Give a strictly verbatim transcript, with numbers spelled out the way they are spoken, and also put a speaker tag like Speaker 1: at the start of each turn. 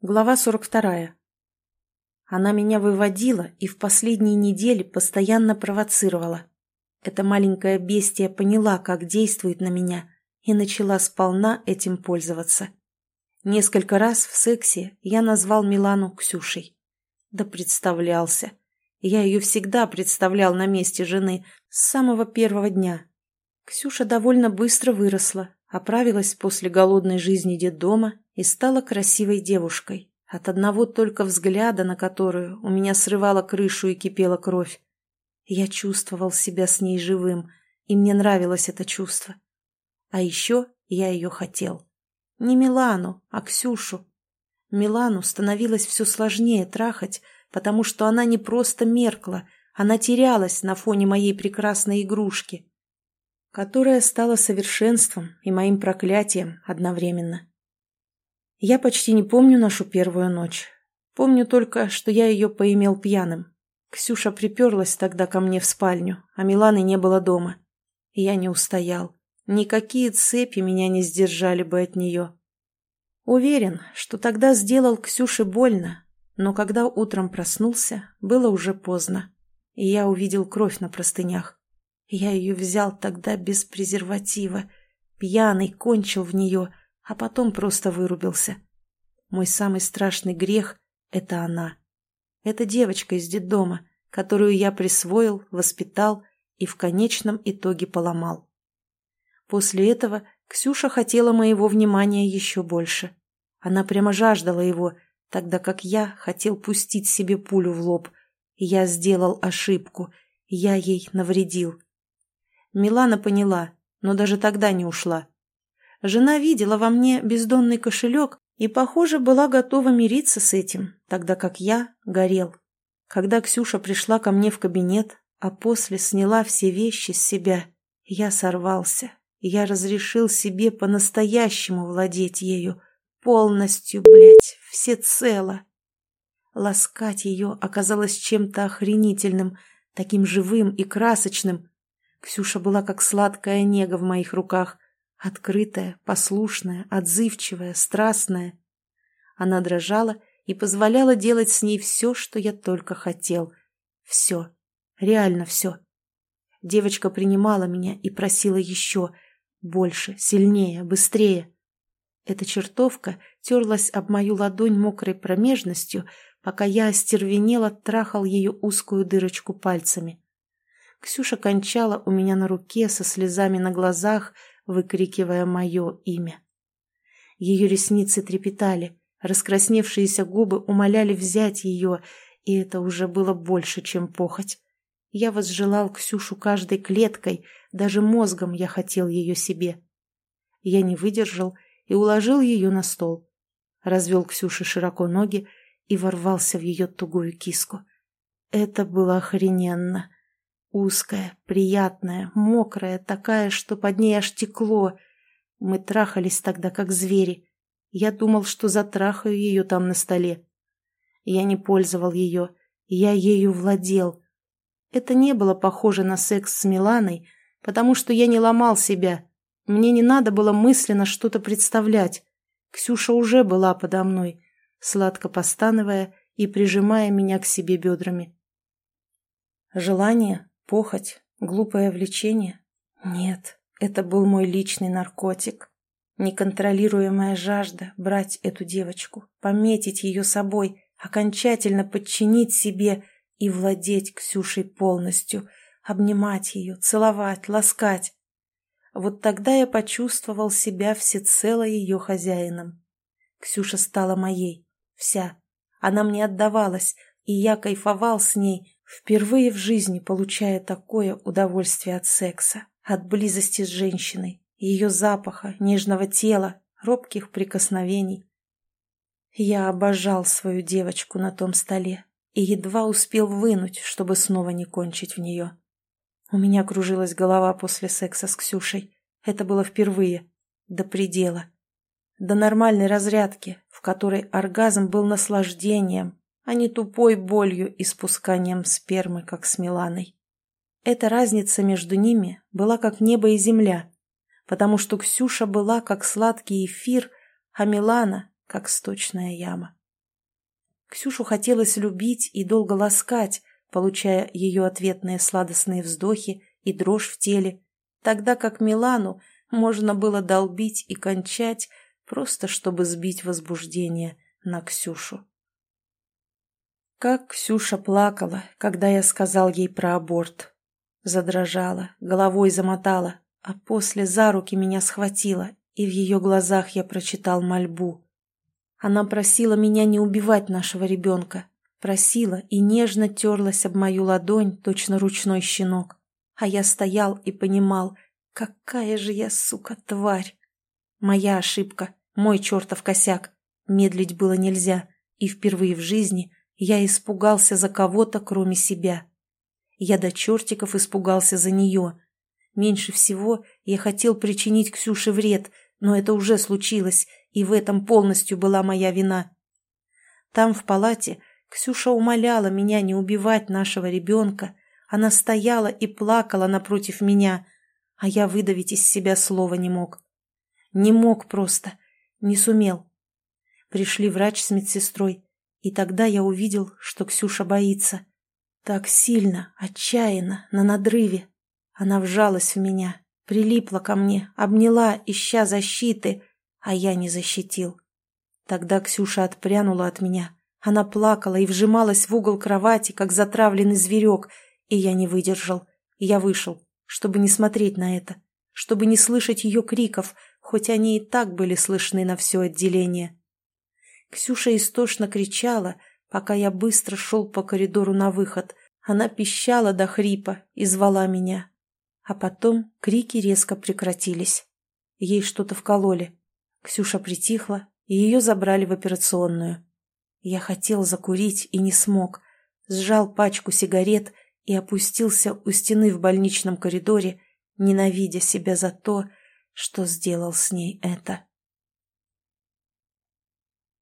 Speaker 1: Глава сорок вторая. Она меня выводила и в последние недели постоянно провоцировала. Эта маленькая бестия поняла, как действует на меня, и начала сполна этим пользоваться. Несколько раз в сексе я назвал Милану Ксюшей. Да представлялся. Я ее всегда представлял на месте жены с самого первого дня. Ксюша довольно быстро выросла, оправилась после голодной жизни детдома и стала красивой девушкой, от одного только взгляда на которую у меня срывала крышу и кипела кровь. Я чувствовал себя с ней живым, и мне нравилось это чувство. А еще я ее хотел. Не Милану, а Ксюшу. Милану становилось все сложнее трахать, потому что она не просто меркла, она терялась на фоне моей прекрасной игрушки, которая стала совершенством и моим проклятием одновременно. Я почти не помню нашу первую ночь. Помню только, что я ее поимел пьяным. Ксюша приперлась тогда ко мне в спальню, а Миланы не было дома. И я не устоял. Никакие цепи меня не сдержали бы от нее. Уверен, что тогда сделал Ксюше больно, но когда утром проснулся, было уже поздно, и я увидел кровь на простынях. Я ее взял тогда без презерватива, пьяный, кончил в нее, а потом просто вырубился. Мой самый страшный грех — это она. Это девочка из детдома, которую я присвоил, воспитал и в конечном итоге поломал. После этого Ксюша хотела моего внимания еще больше. Она прямо жаждала его, тогда как я хотел пустить себе пулю в лоб. Я сделал ошибку, я ей навредил. Милана поняла, но даже тогда не ушла. Жена видела во мне бездонный кошелек и, похоже, была готова мириться с этим, тогда как я горел. Когда Ксюша пришла ко мне в кабинет, а после сняла все вещи с себя, я сорвался. Я разрешил себе по-настоящему владеть ею, полностью, блядь, всецело. Ласкать ее оказалось чем-то охренительным, таким живым и красочным. Ксюша была как сладкая нега в моих руках, открытая, послушная, отзывчивая, страстная. Она дрожала и позволяла делать с ней все, что я только хотел. Все. Реально все. Девочка принимала меня и просила еще. Больше, сильнее, быстрее. Эта чертовка терлась об мою ладонь мокрой промежностью, пока я остервенело трахал ее узкую дырочку пальцами. Ксюша кончала у меня на руке со слезами на глазах, выкрикивая мое имя. Ее ресницы трепетали, раскрасневшиеся губы умоляли взять ее, и это уже было больше, чем похоть. Я возжелал Ксюшу каждой клеткой, даже мозгом я хотел ее себе. Я не выдержал и уложил ее на стол. Развел Ксюше широко ноги и ворвался в ее тугую киску. Это было охрененно. Узкая, приятная, мокрая, такая, что под ней аж текло. Мы трахались тогда, как звери. Я думал, что затрахаю ее там на столе. Я не пользовал ее, я ею владел. Это не было похоже на секс с Миланой, потому что я не ломал себя. Мне не надо было мысленно что-то представлять. Ксюша уже была подо мной, сладко постановая и прижимая меня к себе бедрами. Желание, похоть, глупое влечение? Нет, это был мой личный наркотик. Неконтролируемая жажда брать эту девочку, пометить ее собой, окончательно подчинить себе и владеть Ксюшей полностью, обнимать ее, целовать, ласкать. Вот тогда я почувствовал себя всецело ее хозяином. Ксюша стала моей, вся. Она мне отдавалась, и я кайфовал с ней, впервые в жизни получая такое удовольствие от секса, от близости с женщиной, ее запаха, нежного тела, робких прикосновений. Я обожал свою девочку на том столе и едва успел вынуть, чтобы снова не кончить в нее. У меня кружилась голова после секса с Ксюшей. Это было впервые. До предела. До нормальной разрядки, в которой оргазм был наслаждением, а не тупой болью и спусканием спермы, как с Миланой. Эта разница между ними была как небо и земля, потому что Ксюша была как сладкий эфир, а Милана как сточная яма. Ксюшу хотелось любить и долго ласкать, получая ее ответные сладостные вздохи и дрожь в теле, тогда как Милану можно было долбить и кончать, просто чтобы сбить возбуждение на Ксюшу. Как Ксюша плакала, когда я сказал ей про аборт. Задрожала, головой замотала, а после за руки меня схватила, и в ее глазах я прочитал мольбу. Она просила меня не убивать нашего ребенка, просила и нежно терлась об мою ладонь, точно ручной щенок. А я стоял и понимал, какая же я, сука, тварь. Моя ошибка, мой чертов косяк. Медлить было нельзя, и впервые в жизни я испугался за кого-то, кроме себя. Я до чертиков испугался за нее. Меньше всего я хотел причинить Ксюше вред, но это уже случилось, и в этом полностью была моя вина. Там, в палате, Ксюша умоляла меня не убивать нашего ребенка. Она стояла и плакала напротив меня, а я выдавить из себя слова не мог. Не мог просто, не сумел. Пришли врач с медсестрой, и тогда я увидел, что Ксюша боится. Так сильно, отчаянно, на надрыве. Она вжалась в меня, прилипла ко мне, обняла, ища защиты, а я не защитил. Тогда Ксюша отпрянула от меня. Она плакала и вжималась в угол кровати, как затравленный зверек, и я не выдержал. Я вышел, чтобы не смотреть на это, чтобы не слышать ее криков, хоть они и так были слышны на все отделение. Ксюша истошно кричала, пока я быстро шел по коридору на выход. Она пищала до хрипа и звала меня. А потом крики резко прекратились. Ей что-то вкололи. Ксюша притихла, и ее забрали в операционную. Я хотел закурить и не смог. Сжал пачку сигарет и опустился у стены в больничном коридоре, ненавидя себя за то, что сделал с ней это.